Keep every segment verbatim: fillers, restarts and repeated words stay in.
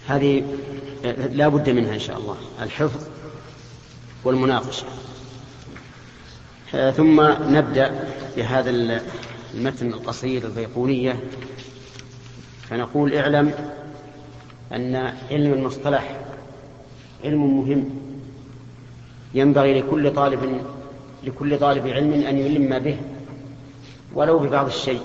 هذه لا بد منها إن شاء الله، الحفظ والمناقشة. ثم نبدأ بهذا المتن القصير البيقونية. فنقول: اعلم أن علم المصطلح علم مهم، ينبغي لكل طالب لكل طالب علم أن يلم به ولو ببعض الشيء.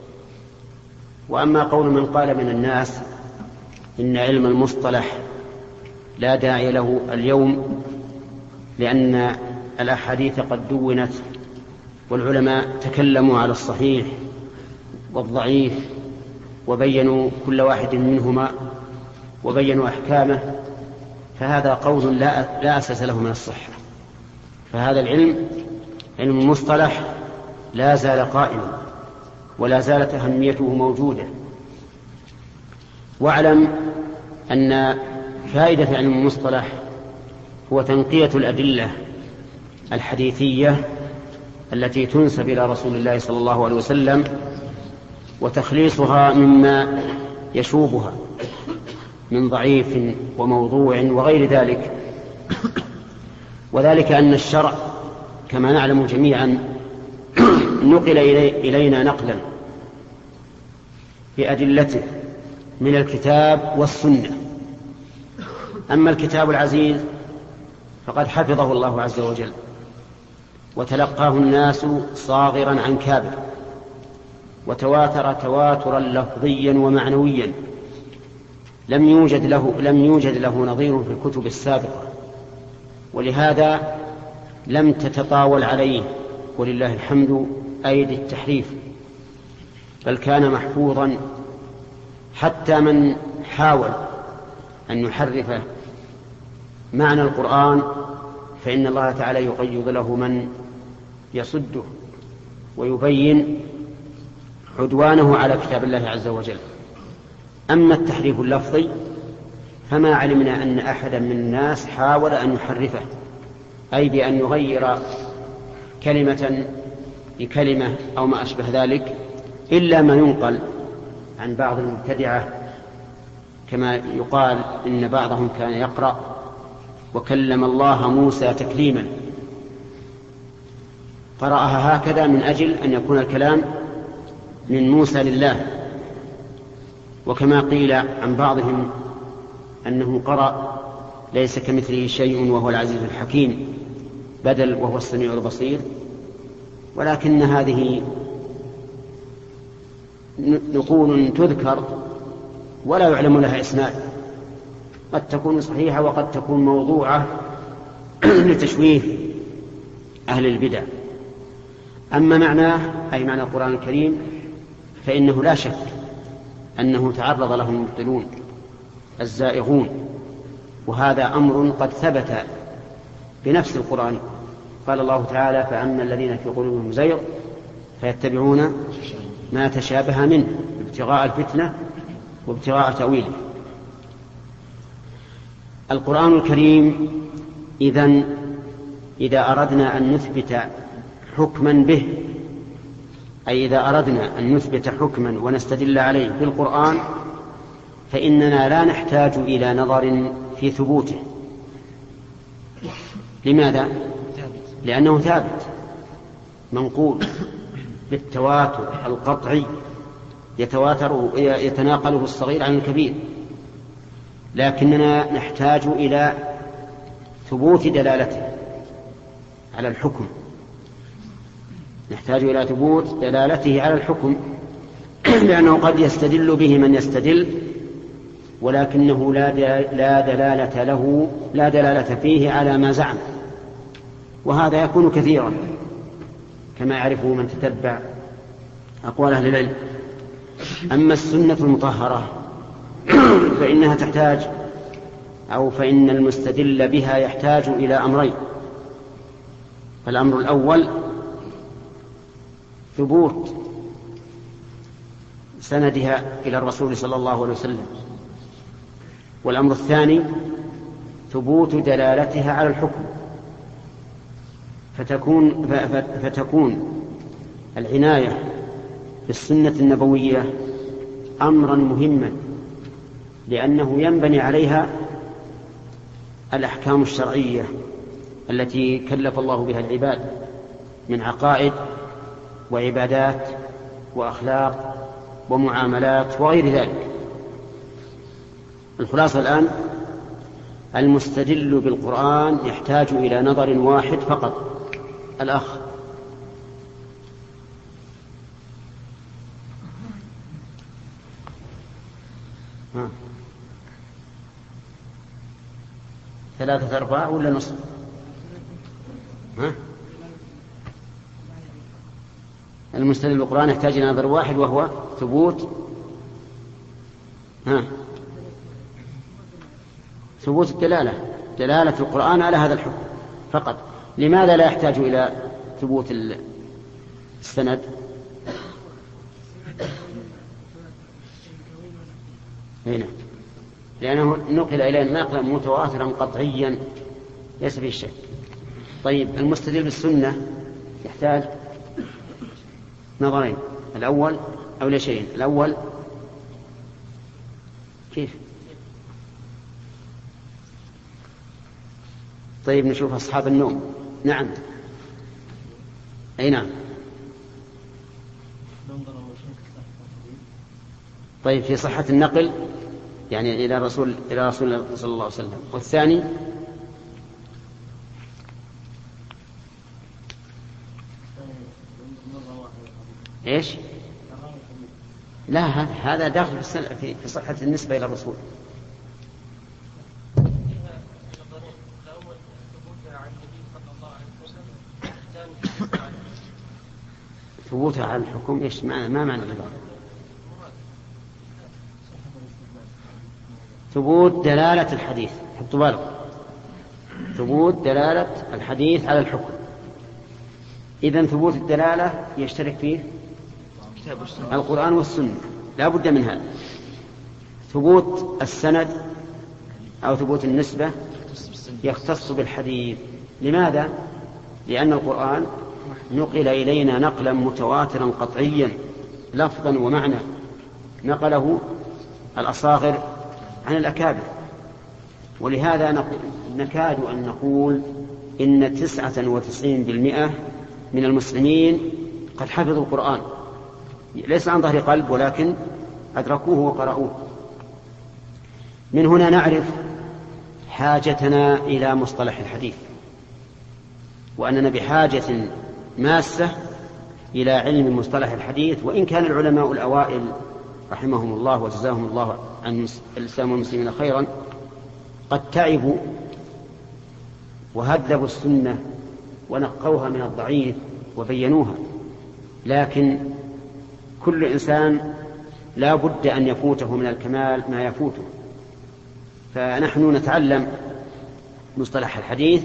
وأما قول من قال من الناس إن علم المصطلح لا داعي له اليوم لأن الأحاديث قد دونت والعلماء تكلموا على الصحيح والضعيف وبينوا كل واحد منهما وبينوا أحكامه، فهذا قول لا, لا أساس له من الصحة. فهذا العلم علم المصطلح لا زال قائما ولا زالت أهميته موجودة. واعلم أن فائدة علم المصطلح هو تنقية الأدلة الحديثية التي تنسب إلى رسول الله صلى الله عليه وسلم وتخليصها مما يشوبها من ضعيف وموضوع وغير ذلك. وذلك أن الشرع كما نعلم جميعا نقل إلينا نقلا بأدلته من الكتاب والسنة. أما الكتاب العزيز فقد حفظه الله عز وجل وتلقاه الناس صاغرا عن كابر، وتواتر تواترا لفظيا ومعنويا لم يوجد له لم يوجد له نظير في الكتب السابقة، ولهذا لم تتطاول عليه ولله الحمد أيدي التحريف، بل كان محفوظا. حتى من حاول أن يحرف معنى القرآن فإن الله تعالى يقيض له من يصده ويبين عدوانه على كتاب الله عز وجل. أما التحريف اللفظي فما علمنا أن أحدا من الناس حاول أن يحرفه، أي بأن يغير كلمة بكلمة أو ما أشبه ذلك، إلا ما ينقل عن بعض المبتدعة، كما يقال إن بعضهم كان يقرأ: وكلم الله موسى تكليما، قرأها هكذا من أجل أن يكون الكلام من موسى لله. وكما قيل عن بعضهم أنه قرأ ليس كمثله شيء وهو العزيز الحكيم بدل وهو السميع البصير. ولكن هذه نقول تذكر ولا يعلم لها إسناد، قد تكون صحيحة وقد تكون موضوعة لتشويه أهل البدع. أما معناه أي معنى القرآن الكريم فإنه لا شك أنه تعرض له المبطلون الزائغون، وهذا أمر قد ثبت بنفس القرآن. قال الله تعالى: فأما الذين في قلوبهم زيغ فيتبعون ما تشابه منه ابتغاء الفتنة وابتغاء تأويله. القرآن الكريم إذن إذا أردنا أن نثبت حكما به، أي إذا أردنا أن نثبت حكما ونستدل عليه بالقرآن، فإننا لا نحتاج إلى نظر في ثبوته. لماذا؟ لأنه ثابت منقول بالتواتر القطعي، يتواتر يتناقله الصغير عن الكبير. لكننا نحتاج إلى ثبوت دلالته على الحكم، نحتاج إلى ثبوت دلالته على الحكم لأنه قد يستدل به من يستدل ولكنه لا دلالة له لا دلالة فيه على ما زعم، وهذا يكون كثيرا كما يعرفه من تتبع أقوال أهل العلم. أما السنة المطهرة فإنها تحتاج أو فإن المستدل بها يحتاج إلى أمرين. فالأمر الأول ثبوت سندها إلى الرسول صلى الله عليه وسلم، والأمر الثاني ثبوت دلالتها على الحكم. فتكون, فتكون العناية بالسنة النبوية أمرا مهما لأنه ينبني عليها الأحكام الشرعية التي كلف الله بها العباد من عقائد وعبادات وأخلاق ومعاملات وغير ذلك. الخلاصة الآن: المستدل بالقرآن يحتاج إلى نظر واحد فقط. الأخ. ها. ثلاثة أرباع ولا نصف؟ ها؟ المستدل بالقرآن يحتاج إلى نظر واحد وهو ثبوت ها ثبوت الدلالة، دلالة القرآن على هذا الحكم فقط. لماذا لا يحتاج إلى ثبوت السند؟ هنا لأنه نقل إلينا نقلا متواترا قطعيا ليس فيه شك. طيب المستدل بالسنة يحتاج نظرين: الأول أو لا شيء الأول كيف؟ طيب نشوف أصحاب النوم. نعم. أي نعم. طيب في صحة النقل يعني إلى رسول إلى رسول الله صلى الله عليه وسلم. والثاني إيش؟ لا هذا داخل في صحة النسبة إلى الرسول. ثبوتها على الحكم إيش معنى؟ ما معنى العبارة؟ ثبوت دلالة الحديث. حطوا بالكم، ثبوت دلالة الحديث على الحكم. إذن ثبوت الدلالة يشترك فيه القرآن والسنة، لا بد من هذا. ثبوت السند أو ثبوت النسبة يختص بالحديث. لماذا؟ لأن القرآن نقل إلينا نقلا متواترا قطعيا لفظا ومعنى، نقله الأصاغر عن الأكابر. ولهذا نكاد أن نقول إن تسعة وتسعين بالمئة من المسلمين قد حفظوا القرآن، ليس عن ظهر قلب ولكن أدركوه وقرأوه. من هنا نعرف حاجتنا إلى مصطلح الحديث، وأننا بحاجة ماسة إلى علم مصطلح الحديث. وإن كان العلماء الأوائل رحمهم الله وجزاهم الله عن الإسلام والمسلمين خيرا قد تعبوا وهذبوا السنة ونقوها من الضعيف وبينوها، لكن كل إنسان لا بد أن يفوته من الكمال ما يفوته. فنحن نتعلم مصطلح الحديث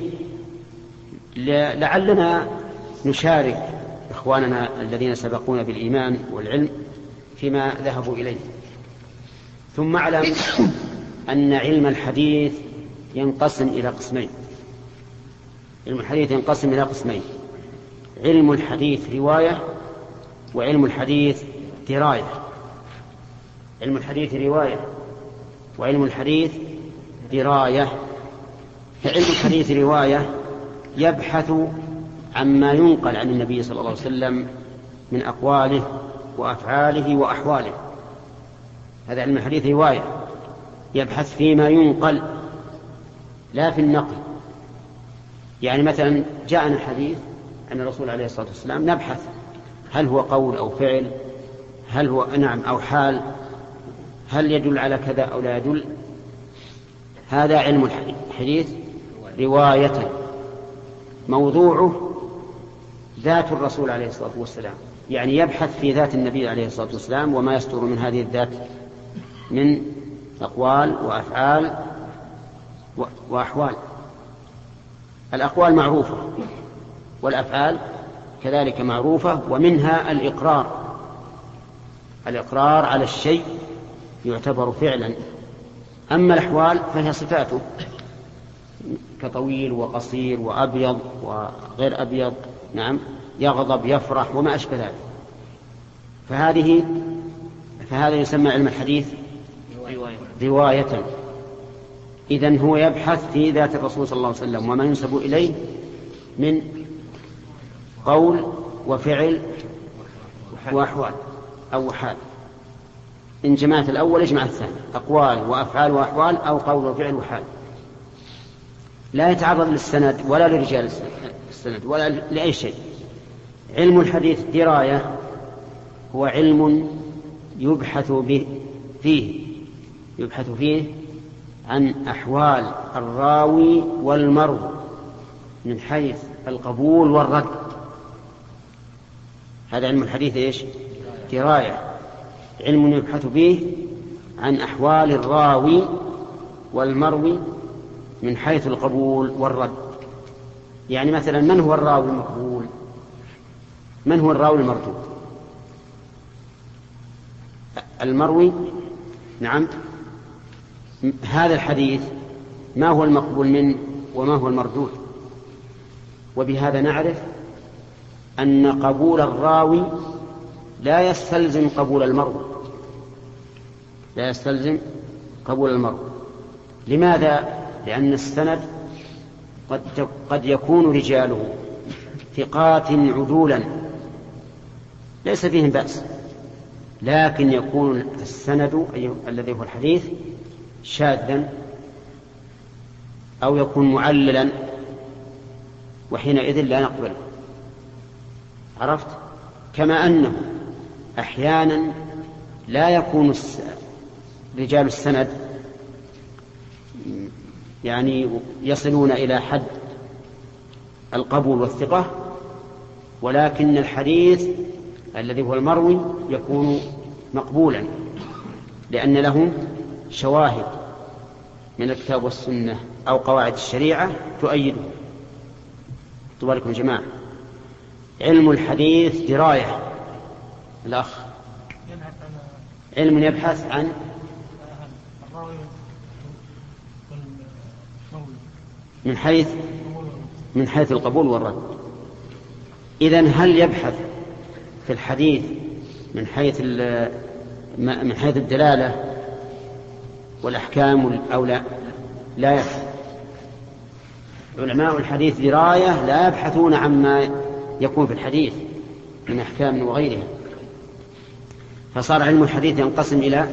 لعلنا نشارك إخواننا الذين سبقونا بالإيمان والعلم فيما ذهبوا إليه. ثم اعلم أن علم الحديث ينقسم إلى قسمين. علم الحديث ينقسم إلى قسمين: علم الحديث رواية، وعلم الحديث دراية. علم الحديث رواية وعلم الحديث دراية. فعلم الحديث رواية يبحث عما ينقل عن النبي صلى الله عليه وسلم من أقواله وأفعاله وأحواله. هذا علم الحديث رواية، يبحث فيما ينقل لا في النقل. يعني مثلا جاءنا حديث عن الرسول عليه الصلاة والسلام، نبحث هل هو قول أو فعل، هل هو نعم أو حال، هل يدل على كذا أو لا يدل. هذا علم الحديث رواية، موضوعه ذات الرسول عليه الصلاة والسلام، يعني يبحث في ذات النبي عليه الصلاة والسلام وما يصدر من هذه الذات من أقوال وأفعال وأحوال. الأقوال معروفة والأفعال كذلك معروفة، ومنها الإقرار. الإقرار على الشيء يعتبر فعلا. أما الأحوال فهي صفاته كطويل وقصير وأبيض وغير أبيض، نعم، يغضب يفرح وما أشبه ذلك. فهذه فهذا يسمى علم الحديث رواية. رواية. إذن هو يبحث في ذات الرسول صلى الله عليه وسلم وما ينسب إليه من قول وفعل وأحوال أو حال. إن جمعت الأول اجمع الثاني، أقوال وأفعال وأحوال أو قول وفعل وحال. لا يتعرض للسند ولا لرجال السند ولا لأي شيء. علم الحديث دراية، هو علم يبحث به فيه يبحث فيه عن أحوال الراوي والمروي من حيث القبول والرد. هذا علم الحديث إيش؟ دراية، علم يبحث به عن أحوال الراوي والمروي من حيث القبول والرد. يعني مثلا من هو الراوي المقبول؟ من هو الراوي المردود؟ المروي، نعم، هذا الحديث ما هو المقبول منه وما هو المردود. وبهذا نعرف أن قبول الراوي لا يستلزم قبول المروي لا يستلزم قبول المروي. لماذا؟ لأن السند قد قد يكون رجاله ثقات عدولا ليس فيهم بأس، لكن يكون السند الذي هو الحديث شاذا أو يكون معللا، وحينئذ لا نقبله. عرفت؟ كما أنه أحيانا لا يكون رجال السند يعني يصلون إلى حد القبول والثقة، ولكن الحديث الذي هو المروي يكون مقبولا لأن له شواهد من الكتاب والسنة أو قواعد الشريعة تؤيده. تباركم يا جماعة. علم الحديث دراية. الأخ علم يبحث عن من حيث من حيث القبول والرد. إذن هل يبحث في الحديث من حيث من حيث الدلالة والأحكام أو لا؟ لا يبحث. علماء الحديث دراية لا يبحثون عما يكون في الحديث من أحكام وغيرها. فصار علم الحديث ينقسم إلى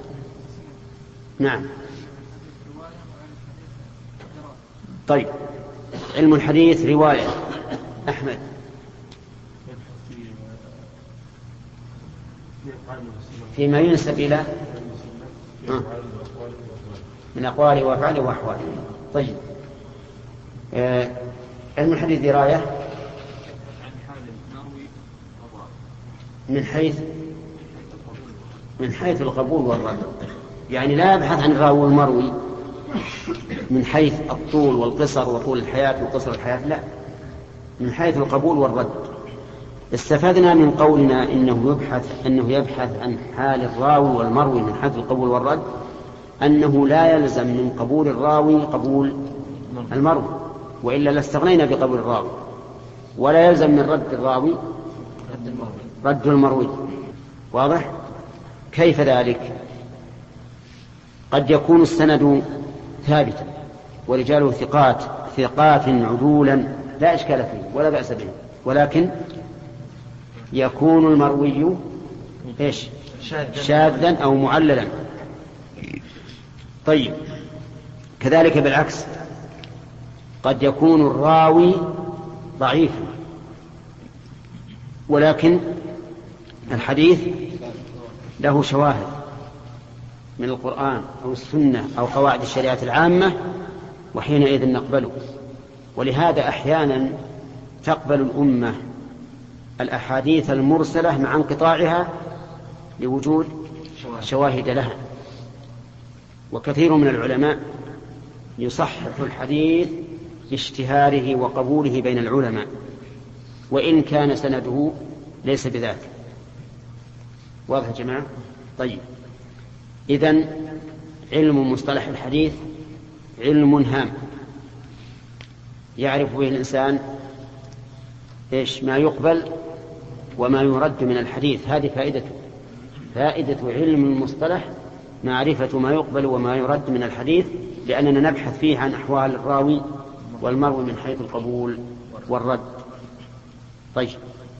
نعم. طيب، علم الحديث رواية. أحمد فيما ينسب إلى من أقوال وأفعال وأحوال. طيب، آه. علم الحديث دراية من حيث من حيث القبول والرد. يعني لا يبحث عن الراوي المروي من حيث الطول والقصر وطول الحياة وقصر الحياة، لا، من حيث القبول والرد. استفدنا من قولنا إنه يبحث أنه يبحث عن حال الراوي والمروي من حيث القبول والرد أنه لا يلزم من قبول الراوي قبول المروي، وإلا لاستغنينا بقبول الراوي. ولا يلزم من رد الراوي رد المروي. واضح؟ كيف ذلك؟ قد يكون السند ثابتا ورجاله ثقات ثقات عدولا لا إشكال فيه ولا بأس به، ولكن يكون المروي إيش؟ شاذا أو معللا. طيب، كذلك بالعكس قد يكون الراوي ضعيفا ولكن الحديث له شواهد من القرآن أو السنة أو قواعد الشريعة العامة، وحينئذ نقبله. ولهذا أحيانا تقبل الأمة الأحاديث المرسلة مع انقطاعها لوجود شواهد لها. وكثير من العلماء يصحح الحديث باشتهاره وقبوله بين العلماء وإن كان سنده ليس بذاك. واضح يا جماعة؟ طيب، إذن علم مصطلح الحديث علم هام يعرف به الإنسان إيش ما يقبل وما يرد من الحديث. هذه فائدته فائدة علم المصطلح معرفة ما يقبل وما يرد من الحديث، لأننا نبحث فيه عن أحوال الراوي والمروي من حيث القبول والرد. طيب.